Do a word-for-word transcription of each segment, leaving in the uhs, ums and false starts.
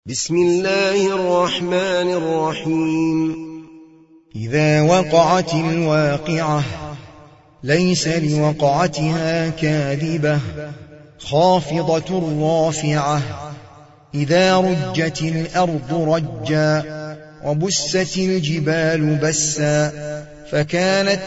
بسم الله الرحمن الرحيم. إذا وقعت الواقعة ليس لوقعتها كاذبة خافضة رافعة. إذا رجت الأرض رجا وبست الجبال بسا فكانت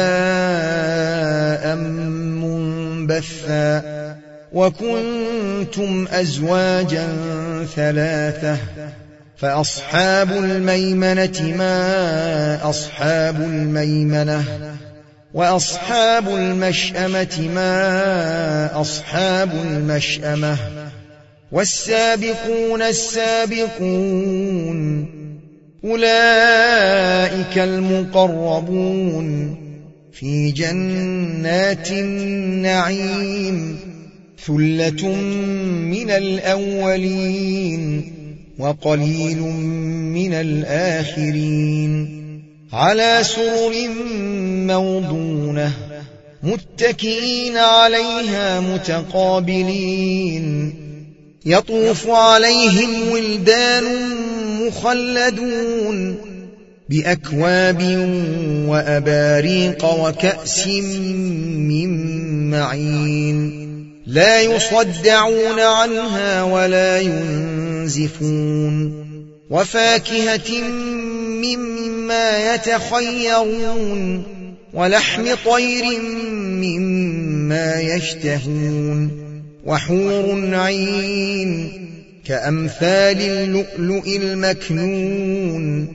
هباء منبثا وكنتم أزواجا ثلاثة فأصحاب الميمنة ما أصحاب الميمنة وأصحاب المشأمة ما أصحاب المشأمة والسابقون السابقون أولئك المقربون في جنات النعيم ثلة من الأولين وقليل من الآخرين على سرر موضونة متكئين عليها متقابلين يطوف عليهم ولدان مخلدون بأكواب وأباريق وكأس من معين لا يصدعون عنها ولا ينزفون وفاكهة مما يتخيرون ولحم طير مما يشتهون وحور عين كأمثال اللؤلؤ المكنون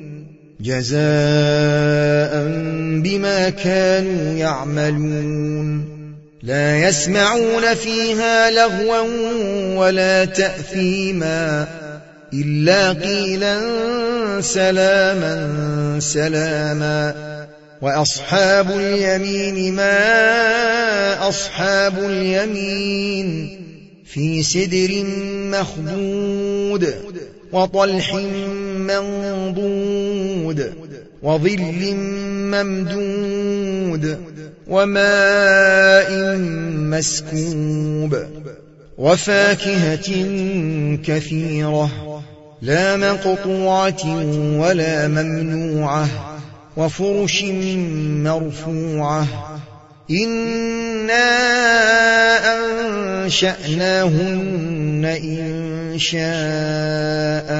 جزاء بما كانوا يعملون لا يسمعون فيها لغوا ولا تأثيما إلا قيلا سلاما سلاما وأصحاب اليمين ما أصحاب اليمين في سدر مخضود وطلح منضود وظل ممدود وماء مسكوب وفاكهة كثيرة لا مقطوعة ولا ممنوعة وفرش مرفوعة إنا أنشأناهن إن شاء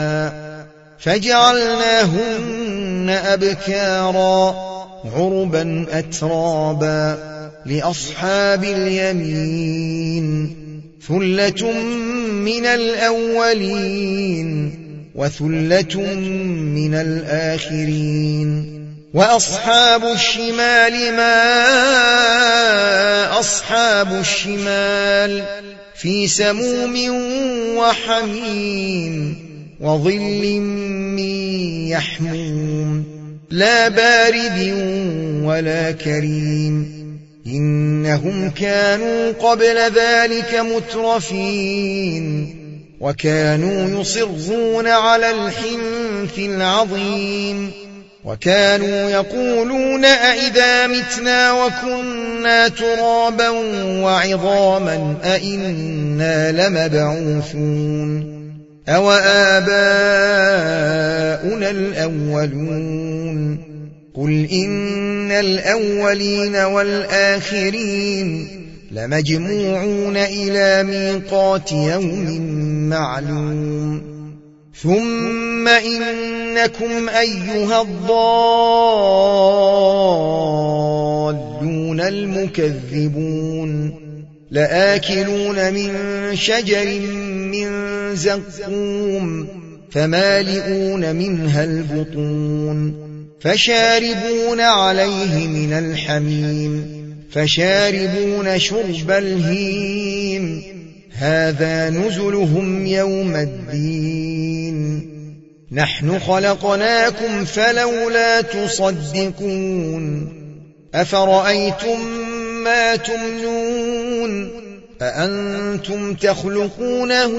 فجعلناهن أبكارا عربا أترابا لأصحاب اليمين ثلة من الأولين وثلة من الآخرين وأصحاب الشمال ما أصحاب الشمال في سموم وحميم وظل من يحموم لا بارد ولا كريم إنهم كانوا قبل ذلك مترفين وكانوا يصرون على الحنث العظيم وكانوا يقولون أئذا متنا وكنا ترابا وعظاما أئنا لمبعوثون أو آباؤنا الأولون قل إن الأولين والآخرين لمجموعون إلى ميقات يوم معلوم ثم إنكم أيها الضالون المكذبون لآكلون من شجر من زقوم فمالئون منها البطون فشاربون عليه من الحميم فشاربون شرب الهيم هذا نزلهم يوم الدين نحن خلقناكم فلولا تصدقون أفرأيتم ما تمنون أأنتم تخلقونه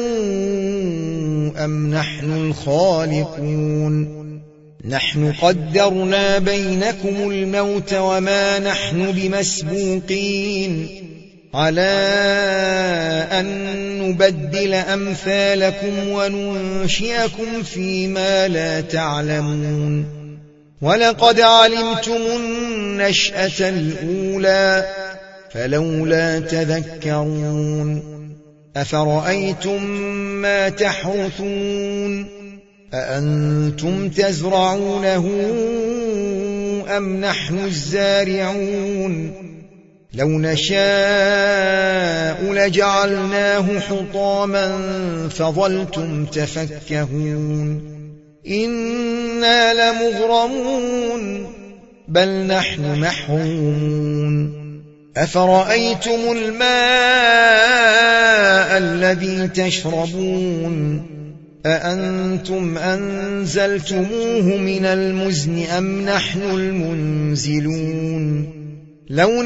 أم نحن الخالقون نحن قدرنا بينكم الموت وما نحن بمسبوقين على أن نبدل أمثالكم وننشئكم فيما لا تعلمون ولقد علمتم النشأة الأولى فلولا تذكرون أفرأيتم ما تحرثون أأنتم تزرعونه أم نحن الزارعون لو نشاء لجعلناه حطاما فظلتم تفكهون إنا لمغرمون بل نحن محرومون أفرأيتم الماء الذي تشربون أأنتم أنزلتموه من المزن أم نحن المنزلون لو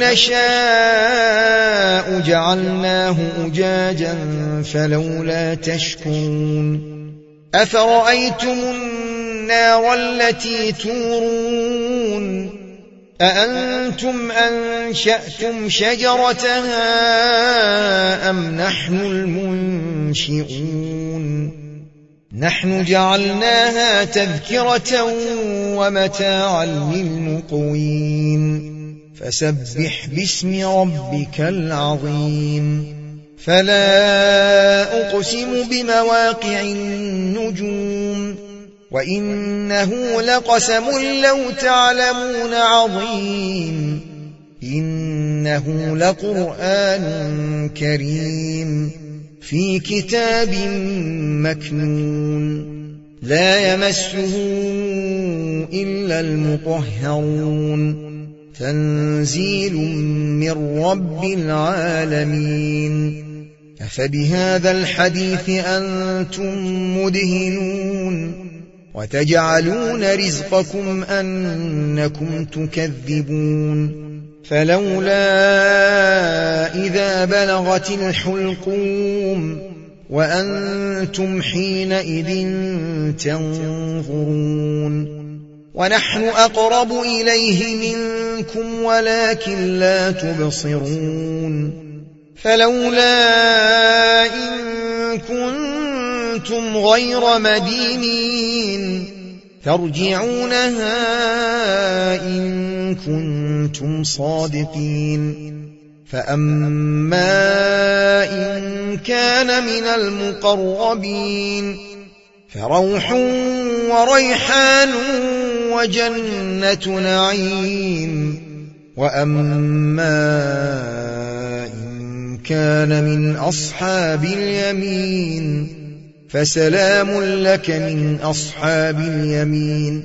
نشاء جعلناه أجاجا فلولا تشكرون أفرأيتم النار التي تورون أأنتم أنشأتم شجرتها أم نحن المنشئون نحن جعلناها تذكرة ومتاعا للمقوين فسبح باسم ربك العظيم فلا أقسم بمواقع النجوم وإنه لقسم لو تعلمون عظيم إنه لقرآن كريم في كتاب مكنون لا يمسه إلا المطهرون تنزيل من رب العالمين أفبهذا الحديث أنتم مدهنون وتجعلون رزقكم أنكم تكذبون فلولا إذا بلغت الحلقوم وأنتم حينئذ تنظرون ونحن أقرب إليه منكم ولكن لا تبصرون فلولا إن كنتم غير مدينين ترجعونها إن كنتم صادقين فأما إن كان من المقربين فروح وريحان وجنة نعيم وأما إن كان من أصحاب اليمين فسلام لك من أصحاب اليمين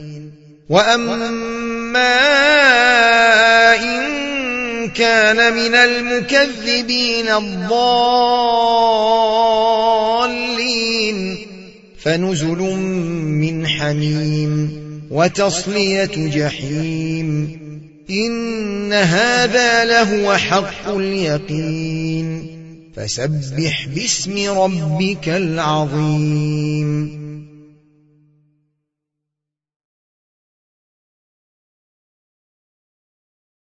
وأما إن كان من المكذبين الضالين فنزل من حميم وتصلية جحيم إن هذا لهو حق اليقين فسبح باسم ربك العظيم